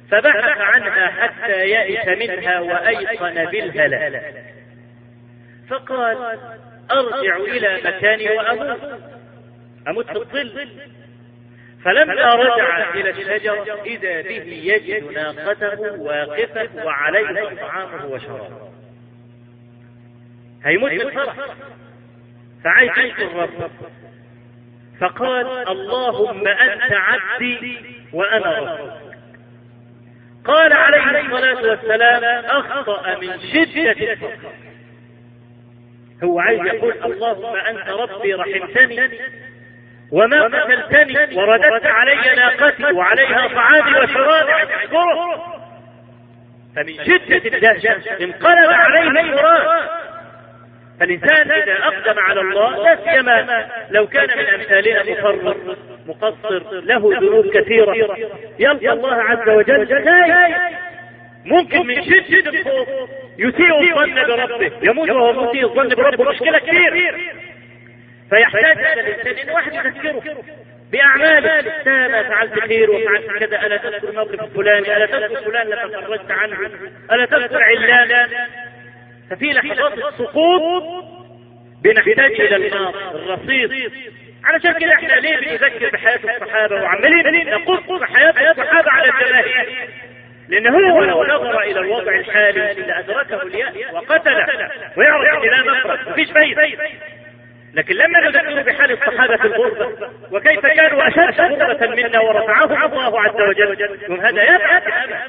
فبحث عنها حتى يئس منها وأيقن بالهلاك، فقال أرجع إلى مكاني وأموت في الظل. فلما رجع إلى الشجرة إذا به يجد ناقته واقفة وعليها طعامه وشرابه، هيموت من الفرح، فعايز يشكر ربه، فقال اللهم أنت عبدي وأنا ربك. قال عليه الصلاة والسلام أخطأ من شدة الفقر. هو عايز يقول اللهم أنت ربي رحمتني وما قتلتني ورددت علي ناقتي وعليها طعامي وشرابي، أشكره. فمن شدة الدهشة انقلب عليه الفراش. فالإنسان إذا أقدم على الله، لا سيما لو كان من أمثالنا مفرط مقصر له ذنوب كثيرة، يلقى الله عز وجل ممكن من شدة الخوف يسيء الظن بربه، يموت وهو مسيء الظن بربه، مشكلة كثير. فيحتاج هذا الإنسان إن واحد يذكره بأعماله، أنا فعلت خير وفعلت كذا، ألا تذكر الموقف الفلاني، ألا تذكر فلان لما خرجت عنه، ألا تذكر علان. ففي لحظات السقوط بنحتاج إلى الماضي الرصيد. علشان كده احنا ليه بنذكر بحياة الصحابة وعمالين نقص بحياة الصحابة على الجماهير؟ لأن هو لو نظر إلى الوضع الحالي لأدركه اليأس وقتله ويعرف إلى مفرد مفيش فايدة. لكن لما نذكر بحال الصحابة في الغربة وكيف كانوا أشد غربة منا ورفعهم الله عز وجل، هذا يبعث.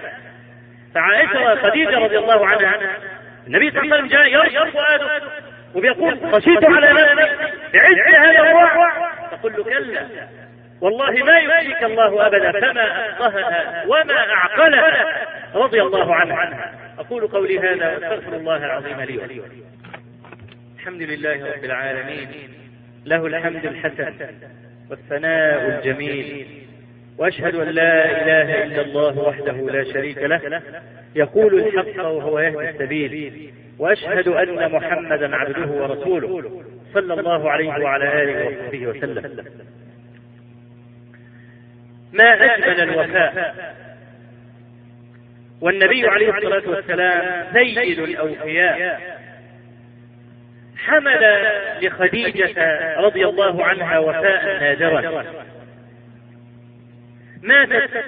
فعائشة خديجة رضي الله عنها النبي صلى الله عليه وسلم جاء يرجع فؤاده وبيقول خشيت على نفسي بعز هذا الوعي، تقول له كلا والله ما يؤذيك الله أبدا، فما أفقهها وما أعقلها رضي الله عنها. أقول قولي هذا واستغفر الله العظيم لي ولكم. الحمد لله رب العالمين، له الحمد الحسن والثناء الجميل، وأشهد أن لا إله إلا الله وحده لا شريك له يقول الحق وهو يهدي السبيل، وأشهد أن محمدا عبده ورسوله صلى الله عليه وعلى آله وصحبه وسلم. ما أجمل الوفاء، والنبي عليه الصلاة والسلام سيد الأوفياء، حمل لخديجة رضي الله عنها وفاء نادرا، ماتت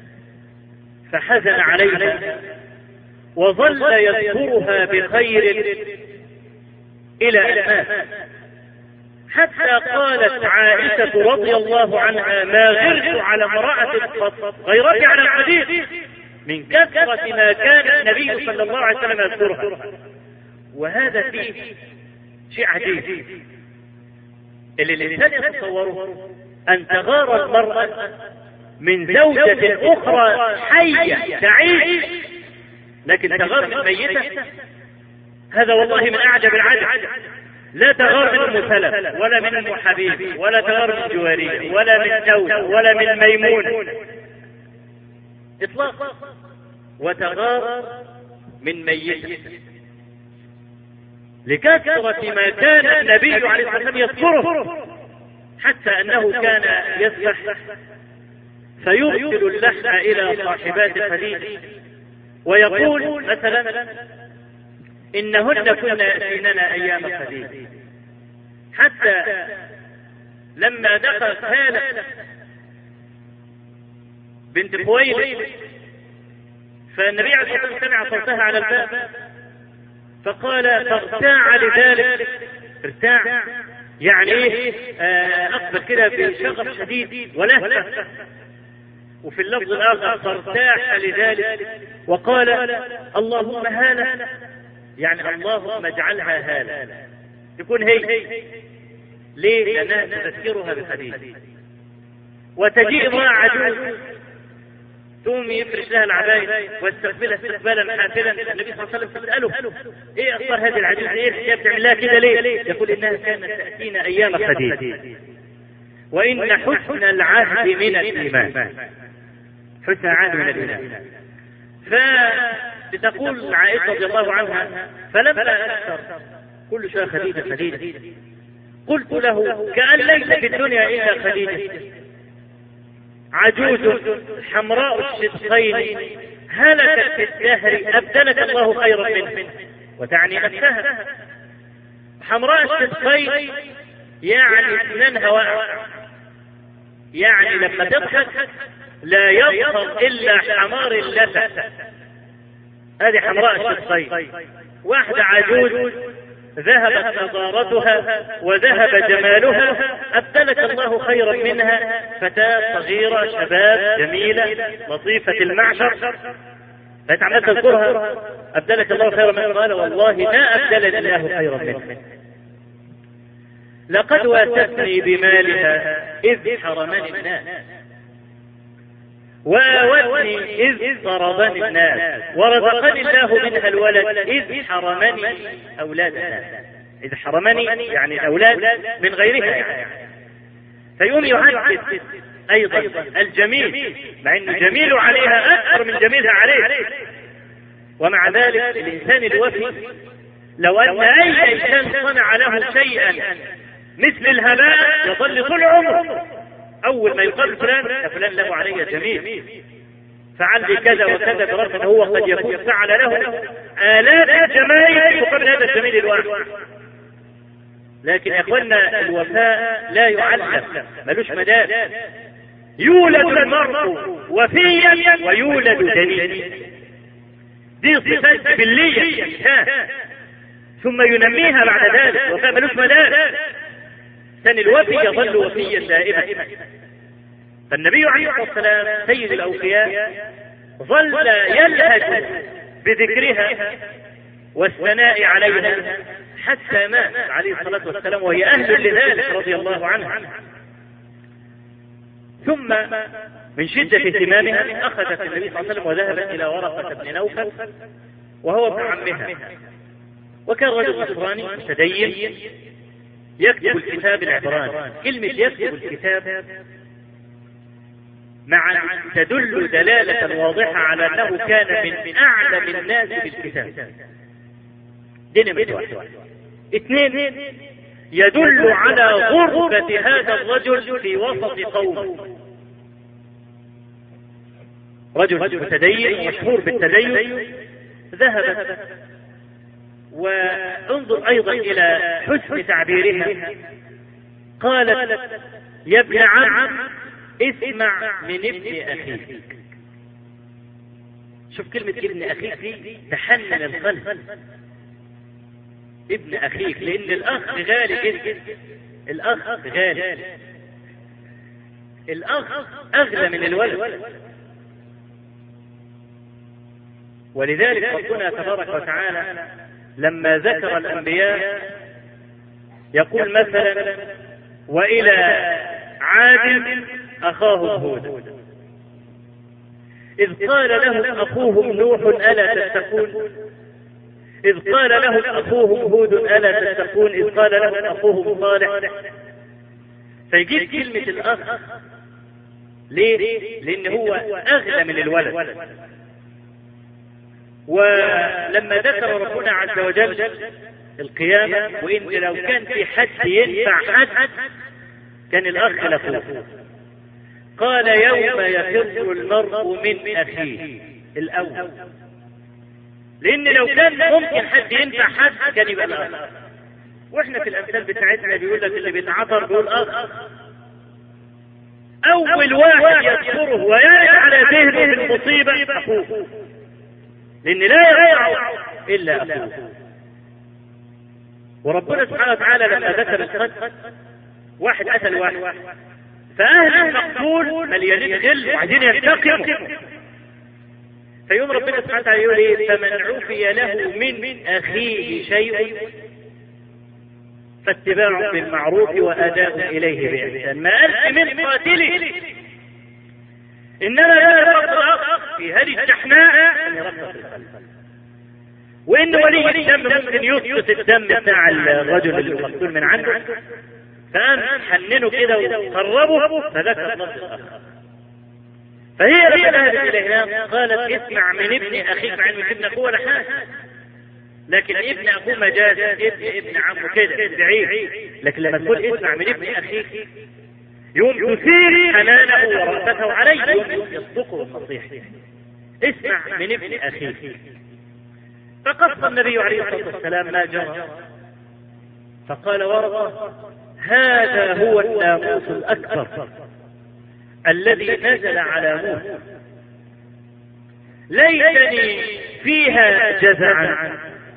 فحزن عليها وظل يذكرها بخير إلى أن مات، حتى قالت عائشة رضي الله عنها ما غرت على امرأة غيرتي على الحديث من كثرة ما كان النبي صلى الله عليه وسلم يذكرها. وهذا فيه شيء عجيب اللي الإنسان يتصوره، أن تغار المرأة من زوجة أخرى حية تعيش لكن تغار من ميتة. هذا والله من أعجب العجب. لا تغار من أم سلمة ولا من أم حبيب ولا تغار من جوارية ولا من زوجة ولا من ميمون إطلاقا، وتغار من ميتة لكثرة ما كان النبي عليه الصلاة والسلام يذكره، حتى أنه كان يسبح فيرسل اللحم إلى صاحبات خديجة ويقول مثلا إنهن كن يأتيننا أيام خديجة، حتى لما دخل هالة بنت خويلد فالنبي عليه الصلاة والسلام سمع صوتها على الباب فقال فارتاع لذلك. ارتاع يعني ايه؟ اقبل كده بشغف شديد ولهفة. وفي اللفظ الاخر فارتاح لذلك وقال اللهم هالة، يعني اللهم اجعلها هالة تكون هي. ليه؟ لانها تذكرها بخديجة. وتجيء امرأة عجوز ثم يفرش لها العباية واستقبلها استقبالا حافلا. النبي صلى الله عليه وسلم تسأله ايه اخبار هذه العجوز، ايه الحجاب بتعمل لها كده ليه؟ يقول انها كانت تأتينا ايام خديجة وان حسن العهد من الايمان. حسن العهد من الايمان. فتقول عائشة رضي الله عنها فلما اكثر كل شيء خديجة خديجة قلت له كأن ليس في الدنيا الا خديجة، عجوز حمراء الشدقين هلكت في الدهر أبدلك الله خيرا منه، وتعني نفسها. حمراء الشدقين يعني اسنانها واقع، يعني لما تضحك لا يظهر إلا حمار اللثة، هذه حمراء الشدقين. واحدة عجوز ذهبت نضارتها وذهب جمالها، أبدلك الله خيرا منها فتاة صغيرة شباب جميلة لطيفة المعشر، فتعمل تذكرها أبدلك الله خيرا منها. قال والله ما أبدلني الله خيرا منها، لقد واستني بمالها إذ حرمني الناس، وآوتني إذ ضربني الناس، ورزقني الله منها الولد إذ حرمني أولاد الناس. إذ حرمني يعني الأولاد من غيرها يعني. فيقوم يعكس أيضا الجميل، مع أنه جميل عليها أكثر من جميلها عليه، ومع ذلك الإنسان الوفي لو أن أي إنسان صنع له شيئا مثل الهباء يظل طول عمره أول ما يقال فلان له علي جميل، فعل لي كذا وكذا، برغم أنه هو قد يكون فعل له آلاف الجمايل مقابل هذا الجميل الواحد. لكن يا إخوانا الوفاء لا يعلم، ملوش مدار. يولد المرء وفيا ويولد دنيا، دي صفات جبلية ثم ينميها بعد ذلك. الوفاء ملوش مدار، كان الوفي يظل وفيا دائما. فالنبي عليه الصلاة والسلام سيد الأوفياء ظل يلهج بذكرها والثناء عليها حتى مات عليه الصلاة والسلام، وهي أهل لذلك رضي الله عنه. ثم من شدة اهتمامها أخذت النبي صلى الله عليه وسلم وذهبت إلى ورقة بن نوفل وهو ابن عمها، وكان رجل نصراني متدين يكتب الكتاب العبراني. كلمة يكتب الكتاب مع تدل دلالة واضحة على أنه كان من أعلم الناس بالكتاب. دي نمرة واحد. اثنين، يدل على غربة هذا الرجل في وسط قومه. رجل متدين مشهور بالتدين ذهبت، وانظر أيضا إلى حسن تعبيرها، قالت يا ابن عم اسمع من ابن أخيك. شوف كلمة ابن أخيك دي تحنن القلب. ابن أخيك، لأن الأخ غالي جدا، الأخ غالي، الأخ أغلى من الولد. ولذلك ربنا تبارك وتعالى لما ذكر الأنبياء يقول مثلا وإلى عاد أخاهم هود إذ قال لهم أخوهم نوح ألا تتقون، إذ قال لهم أخوهم هود ألا تتقون، إذ قال لهم أخوهم صالح. فيجيب كلمة الأخ ليه؟ لأن هو أغلى من الولد. ولما ذكر ربنا عز وجل القيامة، وإن لو كان في حد ينفع حد كان الأخ لأخوه، قال يوم يفر المرء من أخيه الأول، لأن لو كان ممكن حد ينفع حد كان يبقى الأخ. وإحنا في الأمثال بتاعتنا بيقول لك اللي بيتعطر بيقول أخ، أول واحد يذكره ويرد على ذهنه المصيبة أخوه، لأن لا يرفع إلا أخوه. وربنا سبحانه وتعالى لما ذكر القتل واحد قتل واحد، فأهل المقتول مليانين غل وعايزين ينتقموا، فيوم ربنا سبحانه وتعالى يقول ايه؟ فمن عفي له من أخيه شيء فاتباع بالمعروف وأداء إليه بإحسان. ما قالش من قاتله، إنما لا يرفق في هذه الشحناء أن يرفق القلب. وإن ولي الدم ممكن يسقط الدم بتاع الرجل المقتول من عنده، فقام حننه كده وقربه فذكر نص الآخر. فهي لما ذهبت إلى هناك قالت اسمع من ابن أخيك، مع إنه ابن أخوه ولا حاجة، لكن ابن أخوه مجاز، ابن عمه كده بعيد. لكن لما تقول اسمع من ابن أخيك يوم تثير حنانه ورأفته عليه، يوم يصدقه النصيحة. اسمع من ابن أخيك. فقص النبي عليه الصلاة والسلام ما جرى، فقال ورقة: هذا هو الناموس الأكبر الذي نزل على موسى، ليتني فيها جزعا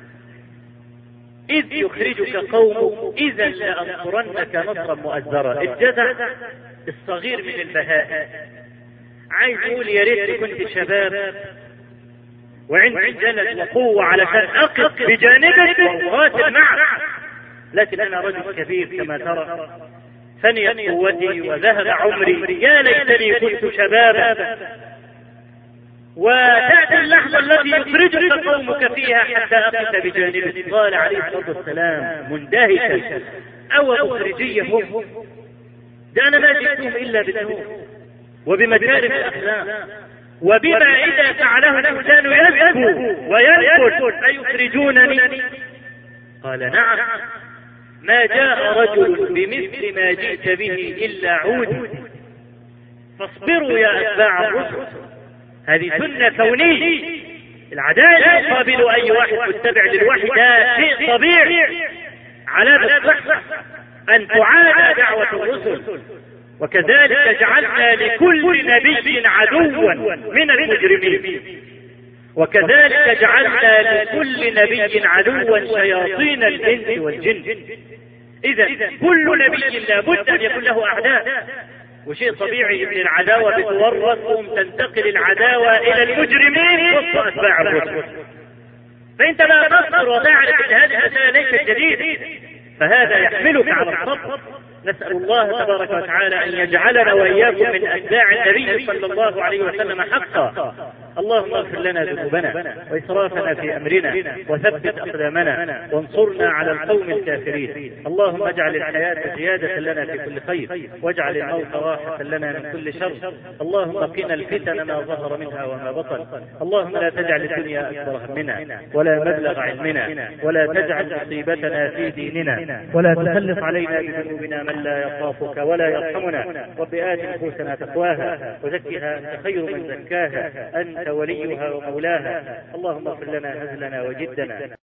إذ يخرجك قومك إذا لأنصرنك نصرا مؤزرا. الجزع الصغير من البهائم، عايز يقول يا ريت كنت شباب وعندي جلد وقوة علشان أقف بجانبك وأقاتل معك، لكن أنا رجل كبير كما ترى، فنيت قوتي وذهب عمري، يا ليتني كنت شبابا. وتأتي اللحظة التي يخرجك قومك فيها حتى أقف بجانبك. قال عليه الصلاة والسلام مندهشا: أو مخرجية هم؟ ده أنا ما جئتهم إلا بالنور وبمكارم الأخلاق، وبما إذا فعله الإنسان يبكو ويركض أيخرجونني؟ قال: نعم، ما جاء رجل بمثل ما جئت به إلا عود، فاصبروا يا أتباع الرسل، هذه سنة كونية. العدالة يقابل أي واحد متبع للوحي، ده شيء طبيعي، علامة الصحة أن تعاد دعوة الرسل. وكذلك جعلنا لكل نبي عدوا من المجرمين، وكذلك جعلنا لكل نبي عدوا شياطين الإنس والجن. إذا كل نبي لابد أن يكون له أعداء، وشيء طبيعي ان العداوة بتورث، تنتقل العداوة الى المجرمين وسط اتباع الرسل. فانت لا تصبر وتعرف ان هذه المسألة ليست جديدة، فهذا يحملك على الصبر. نسأل الله تبارك وتعالى ان يجعلنا واياكم من اتباع النبي صلى الله عليه وسلم حقا. اللهم اغفر لنا ذنوبنا وإسرافنا في أمرنا، وثبت أقدامنا، وانصرنا على القوم الكافرين. اللهم اجعل الحياة زيادة لنا في كل خير، واجعل الموت راحة لنا من كل شر. اللهم قنا الفتن ما ظهر منها وما بطن. اللهم لا تجعل الدنيا أكبر همنا ولا مبلغ علمنا، ولا تجعل مصيبتنا في ديننا، ولا تسلط علينا بذنوبنا من لا يخافك ولا يرحمنا. رب آت نفوسنا تقواها وزكها أنت خير من زكاها، أنت وليها ومولاها. اللهم اغفر لنا هزلنا وجدنا.